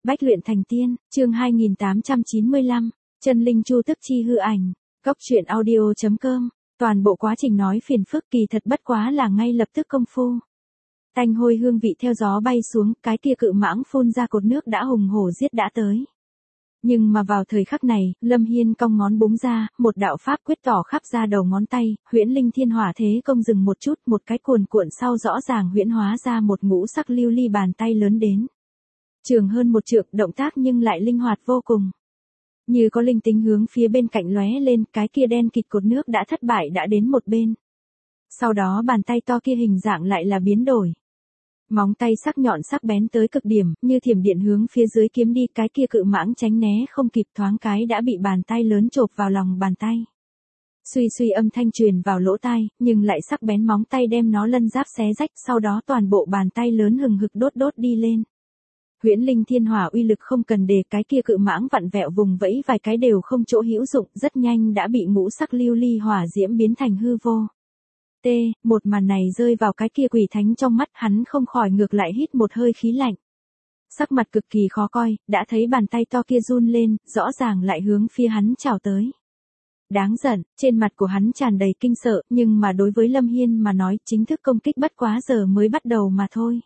Bách luyện thành tiên, chương 2895, chân linh chu tức chi hư ảnh, góc truyện audio.com, toàn bộ quá trình nói phiền phức kỳ thật bất quá là ngay lập tức công phu. Tanh hôi hương vị theo gió bay xuống, cái kia cự mãng phun ra cột nước đã hùng hổ giết đã tới. Nhưng mà vào thời khắc này, Lâm Hiên cong ngón búng ra, một đạo pháp quyết tỏ khắp ra đầu ngón tay, huyễn linh thiên hỏa thế công dừng một chút, một cái cuồn cuộn sau rõ ràng huyễn hóa ra một ngũ sắc lưu ly bàn tay lớn đến. Trường hơn một trượng, động tác nhưng lại linh hoạt vô cùng. Như có linh tính hướng phía bên cạnh lóe lên, cái kia đen kịt cột nước đã thất bại đã đến một bên. Sau đó bàn tay to kia hình dạng lại là biến đổi. Móng tay sắc nhọn sắc bén tới cực điểm, như thiểm điện hướng phía dưới kiếm đi, cái kia cự mãng tránh né không kịp thoáng cái đã bị bàn tay lớn chộp vào lòng bàn tay. Suy suy âm thanh truyền vào lỗ tai, nhưng lại sắc bén móng tay đem nó lân giáp xé rách, sau đó toàn bộ bàn tay lớn hừng hực đốt đốt đi lên. Huyễn linh thiên hỏa uy lực không cần đề, cái kia cự mãng vặn vẹo vùng vẫy vài cái đều không chỗ hữu dụng, rất nhanh đã bị ngũ sắc lưu ly hỏa diễm biến thành hư vô. Một màn này rơi vào cái kia quỷ thánh trong mắt, hắn không khỏi ngược lại hít một hơi khí lạnh. Sắc mặt cực kỳ khó coi, đã thấy bàn tay to kia run lên, rõ ràng lại hướng phía hắn chào tới. Đáng giận, trên mặt của hắn tràn đầy kinh sợ, nhưng mà đối với Lâm Hiên mà nói, chính thức công kích bất quá giờ mới bắt đầu mà thôi.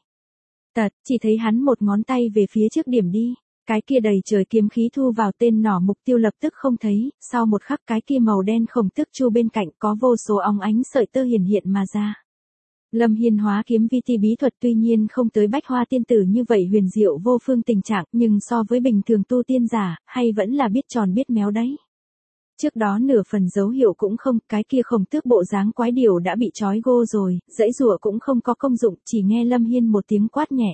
Chỉ thấy hắn một ngón tay về phía trước điểm đi, cái kia đầy trời kiếm khí thu vào tên nỏ mục tiêu lập tức không thấy, sau một khắc cái kia màu đen khổng tức chu bên cạnh có vô số óng ánh sợi tơ hiển hiện mà ra. Lâm Hiên hóa kiếm vi ti bí thuật tuy nhiên không tới bách hoa tiên tử như vậy huyền diệu vô phương tình trạng, nhưng so với bình thường tu tiên giả, hay vẫn là biết tròn biết méo đấy. Trước đó nửa phần dấu hiệu cũng không, cái kia khổng tước bộ dáng quái điểu đã bị trói gô rồi, dãy rùa cũng không có công dụng, chỉ nghe Lâm Hiên một tiếng quát nhẹ.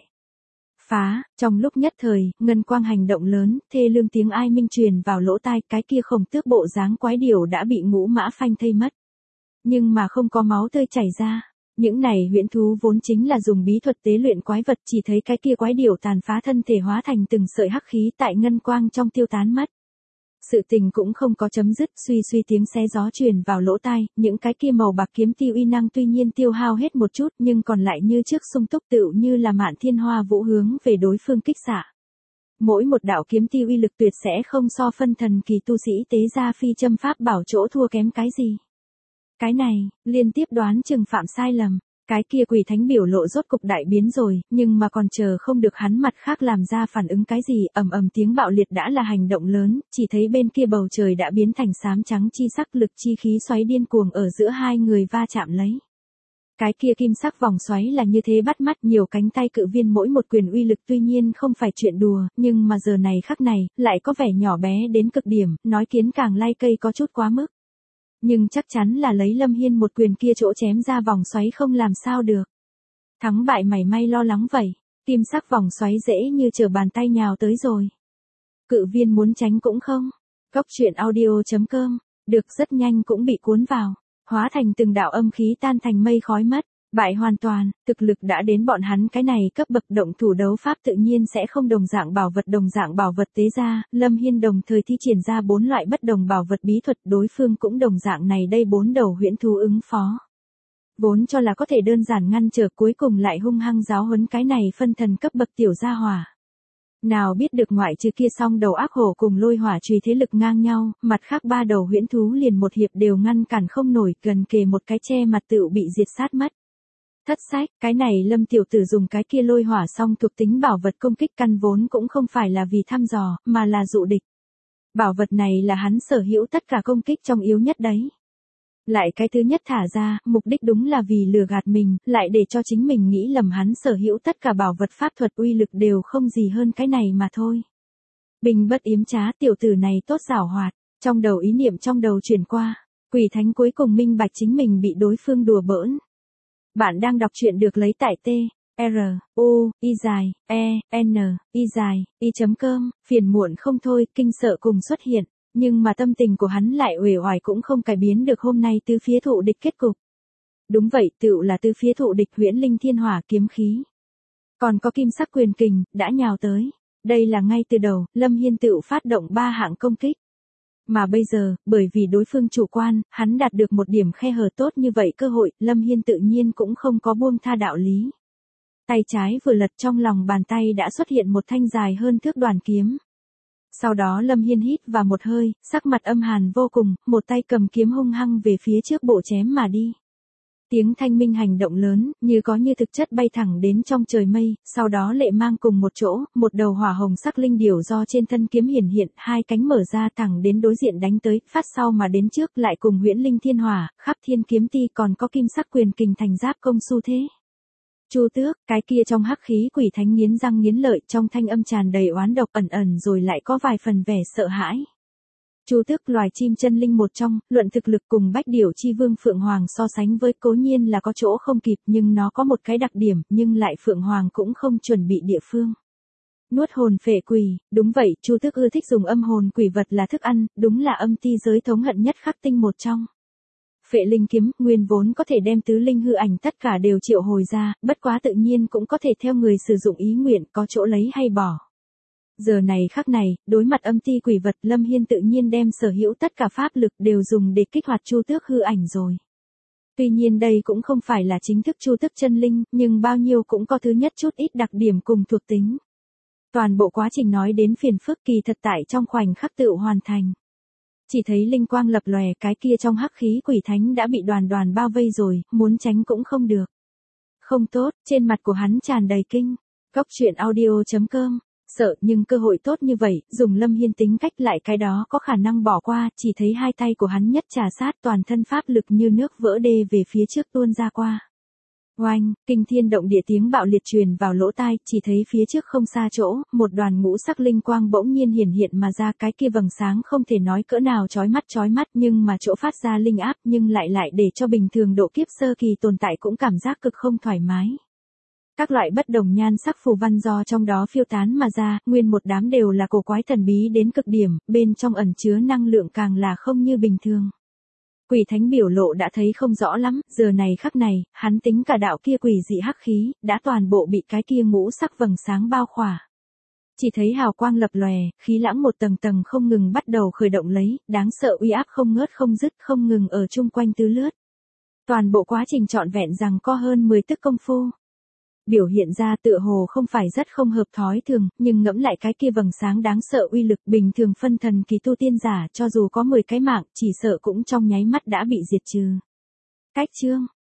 Phá, trong lúc nhất thời, ngân quang hành động lớn, thê lương tiếng ai minh truyền vào lỗ tai, cái kia khổng tước bộ dáng quái điểu đã bị ngũ mã phanh thây mất. Nhưng mà không có máu tươi chảy ra. Những này huyễn thú vốn chính là dùng bí thuật tế luyện quái vật, chỉ thấy cái kia quái điểu tàn phá thân thể hóa thành từng sợi hắc khí tại ngân quang trong tiêu tán mất. Sự tình cũng không có chấm dứt, suy suy tiếng xé gió truyền vào lỗ tai, những cái kia màu bạc kiếm tiêu uy năng tuy nhiên tiêu hao hết một chút, nhưng còn lại như trước sung túc tựu như là mạn thiên hoa vũ hướng về đối phương kích xạ. Mỗi một đạo kiếm tiêu uy lực tuyệt sẽ không so phân thần kỳ tu sĩ tế gia phi châm pháp bảo chỗ thua kém cái gì. Cái này, liên tiếp đoán chừng phạm sai lầm. Cái kia quỷ thánh biểu lộ rốt cục đại biến rồi, nhưng mà còn chờ không được hắn mặt khác làm ra phản ứng cái gì, ầm ầm tiếng bạo liệt đã là hành động lớn, chỉ thấy bên kia bầu trời đã biến thành xám trắng chi sắc, lực chi khí xoáy điên cuồng ở giữa hai người va chạm lấy. Cái kia kim sắc vòng xoáy là như thế bắt mắt, nhiều cánh tay cự viên mỗi một quyền uy lực tuy nhiên không phải chuyện đùa, nhưng mà giờ này khắc này, lại có vẻ nhỏ bé đến cực điểm, nói kiến càng lay cây có chút quá mức. Nhưng chắc chắn là lấy Lâm Hiên một quyền kia chỗ chém ra vòng xoáy không làm sao được. Thắng bại mảy may lo lắng vậy, kim sắc vòng xoáy dễ như trở bàn tay nhào tới rồi. Cự viên muốn tránh cũng không. Góc truyện audio.com, được rất nhanh cũng bị cuốn vào, hóa thành từng đạo âm khí tan thành mây khói mất. Bại hoàn toàn, thực lực đã đến bọn hắn cái này cấp bậc, động thủ đấu pháp tự nhiên sẽ không đồng dạng bảo vật tế ra, Lâm Hiên đồng thời thi triển ra 4 loại bất đồng bảo vật bí thuật, đối phương cũng đồng dạng này đây 4 đầu huyễn thú ứng phó. Vốn cho là có thể đơn giản ngăn trở, cuối cùng lại hung hăng giáo huấn cái này phân thần cấp bậc tiểu gia hỏa. Nào biết được ngoại trừ kia song đầu ác hổ cùng lôi hỏa chùy thế lực ngang nhau, mặt khác 3 đầu huyễn thú liền một hiệp đều ngăn cản không nổi, gần kề một cái che mặt tựu bị diệt sát mất. Thất sách, cái này Lâm tiểu tử dùng cái kia lôi hỏa song thuộc tính bảo vật công kích căn vốn cũng không phải là vì thăm dò, mà là dụ địch. Bảo vật này là hắn sở hữu tất cả công kích trong yếu nhất đấy. Lại cái thứ nhất thả ra, mục đích đúng là vì lừa gạt mình, lại để cho chính mình nghĩ lầm hắn sở hữu tất cả bảo vật pháp thuật uy lực đều không gì hơn cái này mà thôi. Bình bất yếm trá, tiểu tử này tốt giảo hoạt, trong đầu ý niệm trong đầu chuyển qua, quỷ thánh cuối cùng minh bạch chính mình bị đối phương đùa bỡn. Bạn đang đọc truyện được lấy tại t-r-u-i-e-n-i-i.com, phiền muộn không thôi, kinh sợ cùng xuất hiện, nhưng mà tâm tình của hắn lại uể oải cũng không cải biến được hôm nay tứ phía thụ địch kết cục. Đúng vậy, tựu là tứ phía thụ địch huyễn linh thiên hỏa kiếm khí. Còn có kim sắc quyền kình, đã nhào tới. Đây là ngay từ đầu, Lâm Hiên tựu phát động 3 hạng công kích. Mà bây giờ, bởi vì đối phương chủ quan, hắn đạt được một điểm khe hở tốt như vậy cơ hội, Lâm Hiên tự nhiên cũng không có buông tha đạo lý. Tay trái vừa lật trong lòng bàn tay đã xuất hiện một thanh dài hơn thước đoàn kiếm. Sau đó Lâm Hiên hít vào một hơi, sắc mặt âm hàn vô cùng, một tay cầm kiếm hung hăng về phía trước bộ chém mà đi. Tiếng thanh minh hành động lớn, như có như thực chất bay thẳng đến trong trời mây, sau đó lệ mang cùng một chỗ, một đầu hỏa hồng sắc linh điểu do trên thân kiếm hiển hiện, hai cánh mở ra thẳng đến đối diện đánh tới, phát sau mà đến trước lại cùng huyễn linh thiên hỏa, khắp thiên kiếm ti còn có kim sắc quyền kình thành giáp công xu thế. Chu Tước, cái kia trong hắc khí quỷ thánh nghiến răng nghiến lợi, trong thanh âm tràn đầy oán độc ẩn ẩn rồi lại có vài phần vẻ sợ hãi. Chu Tước loài chim chân linh một trong, luận thực lực cùng Bách Điểu chi vương Phượng Hoàng so sánh với cố nhiên là có chỗ không kịp nhưng nó có một cái đặc điểm, nhưng lại Phượng Hoàng cũng không chuẩn bị địa phương. Nuốt hồn phệ quỷ, đúng vậy, Chu Tước ưa thích dùng âm hồn quỷ vật là thức ăn, đúng là âm ti giới thống hận nhất khắc tinh một trong. Phệ linh kiếm, nguyên vốn có thể đem tứ linh hư ảnh tất cả đều triệu hồi ra, bất quá tự nhiên cũng có thể theo người sử dụng ý nguyện có chỗ lấy hay bỏ. Giờ này khắc này, đối mặt âm ti quỷ vật Lâm Hiên tự nhiên đem sở hữu tất cả pháp lực đều dùng để kích hoạt Chu Tước hư ảnh rồi. Tuy nhiên đây cũng không phải là chính thức Chu Tước chân linh, nhưng bao nhiêu cũng có thứ nhất chút ít đặc điểm cùng thuộc tính. Toàn bộ quá trình nói đến phiền phức kỳ thật tại trong khoảnh khắc tự hoàn thành. Chỉ thấy linh quang lập lòe, cái kia trong hắc khí quỷ thánh đã bị đoàn đoàn bao vây rồi, muốn tránh cũng không được. Không tốt, trên mặt của hắn tràn đầy kinh. Góc truyện audio.com. Sợ nhưng cơ hội tốt như vậy, dùng Lâm Hiên tính cách lại cái đó có khả năng bỏ qua, chỉ thấy hai tay của hắn nhất trà sát toàn thân pháp lực như nước vỡ đê về phía trước tuôn ra qua. Oanh, kinh thiên động địa tiếng bạo liệt truyền vào lỗ tai, chỉ thấy phía trước không xa chỗ, một đoàn ngũ sắc linh quang bỗng nhiên hiển hiện mà ra, cái kia vầng sáng không thể nói cỡ nào chói mắt nhưng mà chỗ phát ra linh áp nhưng lại để cho bình thường độ kiếp sơ kỳ tồn tại cũng cảm giác cực không thoải mái. Các loại bất đồng nhan sắc phù văn do trong đó phiêu tán mà ra, nguyên một đám đều là cổ quái thần bí đến cực điểm, bên trong ẩn chứa năng lượng càng là không như bình thường. Quỷ thánh biểu lộ đã thấy không rõ lắm, giờ này khắc này, hắn tính cả đạo kia quỷ dị hắc khí, đã toàn bộ bị cái kia ngũ sắc vầng sáng bao khỏa. Chỉ thấy hào quang lập lòe, khí lãng một tầng tầng không ngừng bắt đầu khởi động lấy, đáng sợ uy áp không ngớt không dứt không ngừng ở chung quanh tứ lướt. Toàn bộ quá trình trọn vẹn rằng có hơn 10 tức công phu. Biểu hiện ra tựa hồ không phải rất không hợp thói thường, nhưng ngẫm lại cái kia vầng sáng đáng sợ uy lực bình thường phân thần kỳ tu tiên giả cho dù có 10 cái mạng, chỉ sợ cũng trong nháy mắt đã bị diệt trừ. Cách chương